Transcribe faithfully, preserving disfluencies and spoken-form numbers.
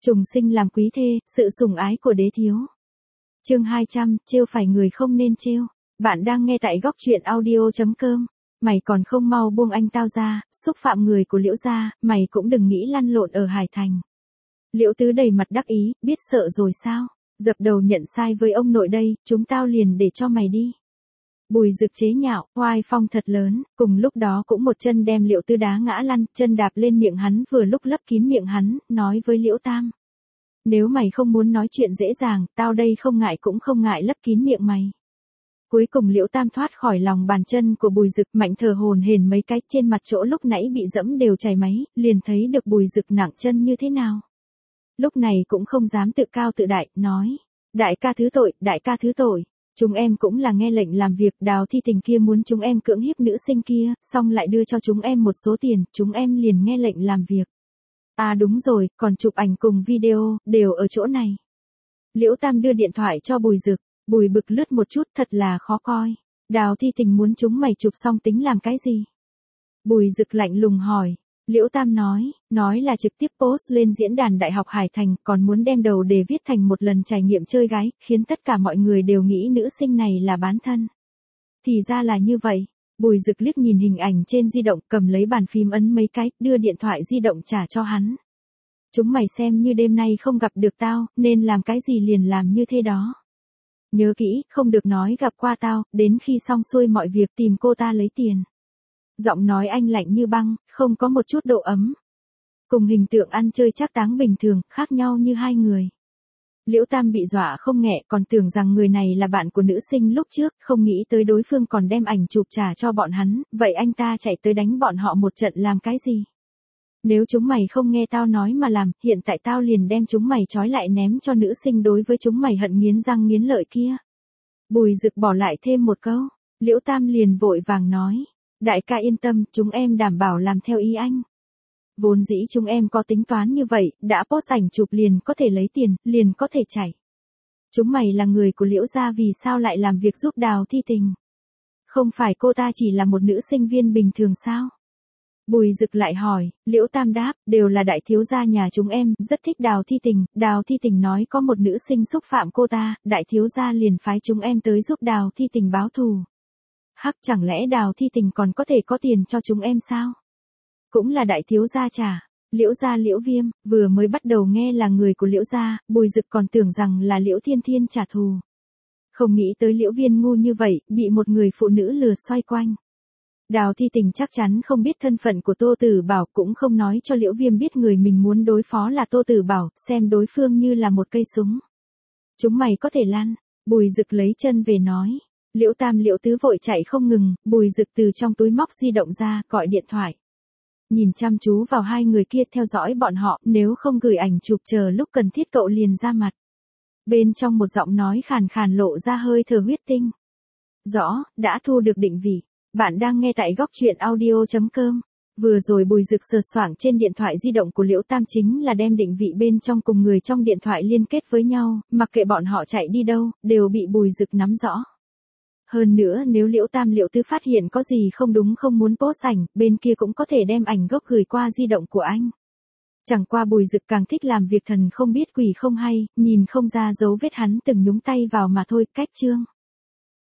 Trùng sinh làm quý thê, sự sủng ái của đế thiếu. Chương hai trăm, trêu phải người không nên trêu. Bạn đang nghe tại góc truyện audio chấm com. Mày còn không mau buông anh tao ra, xúc phạm người của Liễu gia, mày cũng đừng nghĩ lăn lộn ở Hải Thành. Liễu Tứ đầy mặt đắc ý, biết sợ rồi sao? Dập đầu nhận sai với ông nội đây, chúng tao liền để cho mày đi. Bùi Dực chế nhạo, oai phong thật lớn, cùng lúc đó cũng một chân đem Liễu Tứ đá ngã lăn, chân đạp lên miệng hắn vừa lúc lấp kín miệng hắn, nói với Liễu Tam. Nếu mày không muốn nói chuyện dễ dàng, tao đây không ngại cũng không ngại lấp kín miệng mày. Cuối cùng Liễu Tam thoát khỏi lòng bàn chân của Bùi Dực, mạnh thở hổn hển mấy cái, trên mặt chỗ lúc nãy bị dẫm đều chảy máy, liền thấy được Bùi Dực nặng chân như thế nào. Lúc này cũng không dám tự cao tự đại, nói, đại ca thứ tội, đại ca thứ tội. Chúng em cũng là nghe lệnh làm việc, Đào Thi Tình kia muốn chúng em cưỡng hiếp nữ sinh kia, xong lại đưa cho chúng em một số tiền, chúng em liền nghe lệnh làm việc. À đúng rồi, còn chụp ảnh cùng video, đều ở chỗ này. Liễu Tam đưa điện thoại cho Bùi Dực, Bùi bực lướt một chút, thật là khó coi. Đào Thi Tình muốn chúng mày chụp xong tính làm cái gì? Bùi Dực lạnh lùng hỏi. Liễu Tam nói, nói là trực tiếp post lên diễn đàn Đại học Hải Thành, còn muốn đem đầu đề viết thành một lần trải nghiệm chơi gái, khiến tất cả mọi người đều nghĩ nữ sinh này là bán thân. Thì ra là như vậy. Bùi Dực liếc nhìn hình ảnh trên di động, cầm lấy bàn phím ấn mấy cái, đưa điện thoại di động trả cho hắn. Chúng mày xem như đêm nay không gặp được tao, nên làm cái gì liền làm như thế đó. Nhớ kỹ, không được nói gặp qua tao, đến khi xong xuôi mọi việc tìm cô ta lấy tiền. Giọng nói anh lạnh như băng, không có một chút độ ấm. Cùng hình tượng ăn chơi trác táng bình thường, khác nhau như hai người. Liễu Tam bị dọa không nghẹ, còn tưởng rằng người này là bạn của nữ sinh lúc trước, không nghĩ tới đối phương còn đem ảnh chụp trả cho bọn hắn, vậy anh ta chạy tới đánh bọn họ một trận làm cái gì? Nếu chúng mày không nghe tao nói mà làm, hiện tại tao liền đem chúng mày trói lại ném cho nữ sinh đối với chúng mày hận nghiến răng nghiến lợi kia. Bùi Dực bỏ lại thêm một câu, Liễu Tam liền vội vàng nói. Đại ca yên tâm, chúng em đảm bảo làm theo ý anh. Vốn dĩ chúng em có tính toán như vậy, đã post ảnh chụp liền có thể lấy tiền, liền có thể chảy. Chúng mày là người của Liễu gia vì sao lại làm việc giúp Đào Thi Tình? Không phải cô ta chỉ là một nữ sinh viên bình thường sao? Bùi Dực lại hỏi, Liễu Tam đáp, đều là đại thiếu gia nhà chúng em, rất thích Đào Thi Tình, Đào Thi Tình nói có một nữ sinh xúc phạm cô ta, đại thiếu gia liền phái chúng em tới giúp Đào Thi Tình báo thù. Hắc, chẳng lẽ Đào Thi Tình còn có thể có tiền cho chúng em sao? Cũng là đại thiếu gia trả. Liễu gia Liễu Viêm, vừa mới bắt đầu nghe là người của Liễu gia, Bùi Dực còn tưởng rằng là Liễu Thiên Thiên trả thù. Không nghĩ tới Liễu Viên ngu như vậy, bị một người phụ nữ lừa xoay quanh. Đào Thi Tình chắc chắn không biết thân phận của Tô Tử Bảo, cũng không nói cho Liễu Viêm biết người mình muốn đối phó là Tô Tử Bảo, xem đối phương như là một cây súng. Chúng mày có thể lăn. Bùi Dực lấy chân về nói. Liễu Tam Liễu Tứ vội chạy không ngừng, Bùi Dực từ trong túi móc di động ra, gọi điện thoại. Nhìn chăm chú vào hai người kia, theo dõi bọn họ, nếu không gửi ảnh chụp chờ lúc cần thiết cậu liền ra mặt. Bên trong một giọng nói khàn khàn lộ ra hơi thở huyết tinh. Rõ, đã thu được định vị. Bạn đang nghe tại góc truyện audio chấm com. Vừa rồi Bùi Dực sờ soạng trên điện thoại di động của Liễu Tam chính là đem định vị bên trong cùng người trong điện thoại liên kết với nhau, mặc kệ bọn họ chạy đi đâu, đều bị Bùi Dực nắm rõ. Hơn nữa nếu Liễu Tam Liễu Tứ phát hiện có gì không đúng không muốn post ảnh, bên kia cũng có thể đem ảnh gốc gửi qua di động của anh. Chẳng qua Bùi Dực càng thích làm việc thần không biết quỷ không hay, nhìn không ra dấu vết hắn từng nhúng tay vào mà thôi, cách chương.